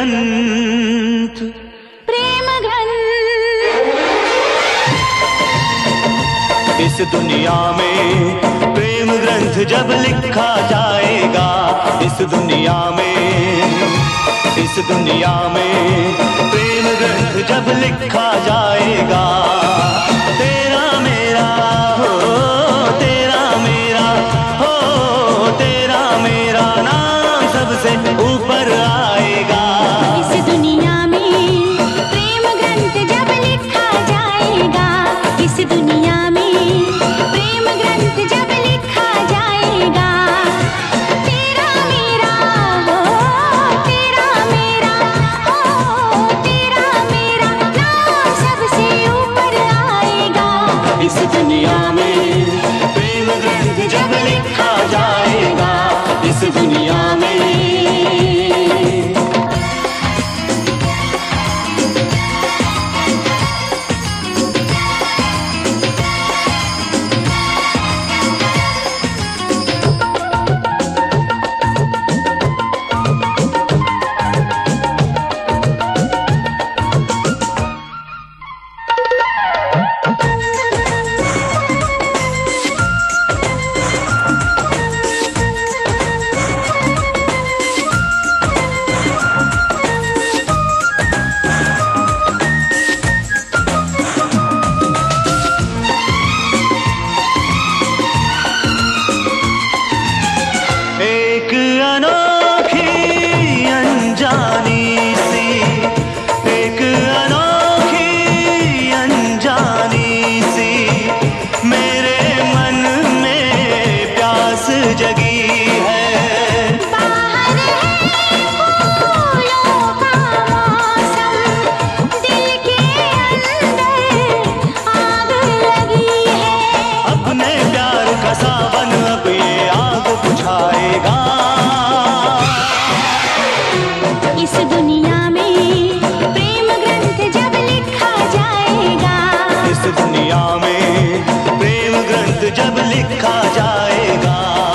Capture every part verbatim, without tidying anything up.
ग्रंथ, प्रेम ग्रंथ। इस दुनिया में प्रेम ग्रंथ जब लिखा जाएगा, इस दुनिया में, इस दुनिया में प्रेम ग्रंथ जब लिखा जाएगा, तेरा मेरा हो, तेरा मेरा हो, तेरा मेरा नाम सबसे ऊपर आएगा। इस दुनिया में प्रेम ग्रंथ जब लिखा जाएगा, इस दुनिया में प्रेम ग्रंथ जब लिखा जाएगा, तेरा मेरा हो, तेरा मेरा हो, तेरा मेरा नाम सबसे ऊपर आएगा। इस दुनिया में प्रेम ग्रंथ जब लिखा जाएगा, इस दुनिया में। इस दुनिया में प्रेम ग्रंथ जब लिखा जाएगा, इस दुनिया में प्रेम ग्रंथ जब लिखा जाएगा।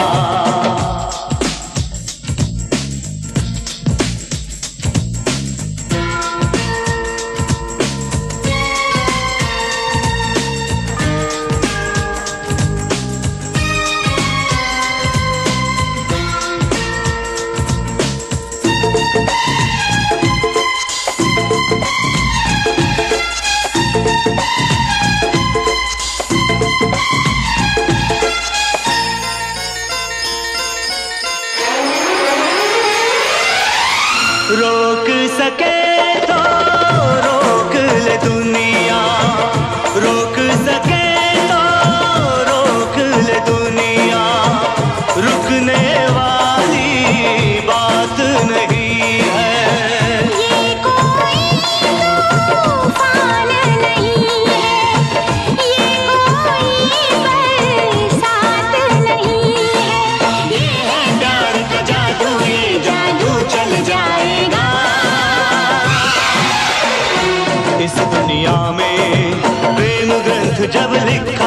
रोक सके तो रोक ले दुनिया, रोक सके तो रोक ले दुनिया, रुकने वाली बात नहीं है। ये कोई तूफान नहीं है, ये कोई बरसात नहीं है, ये है प्यार का जादू, ये जादू चल जाएगा। इस दुनिया में प्रेम ग्रंथ जब लिखा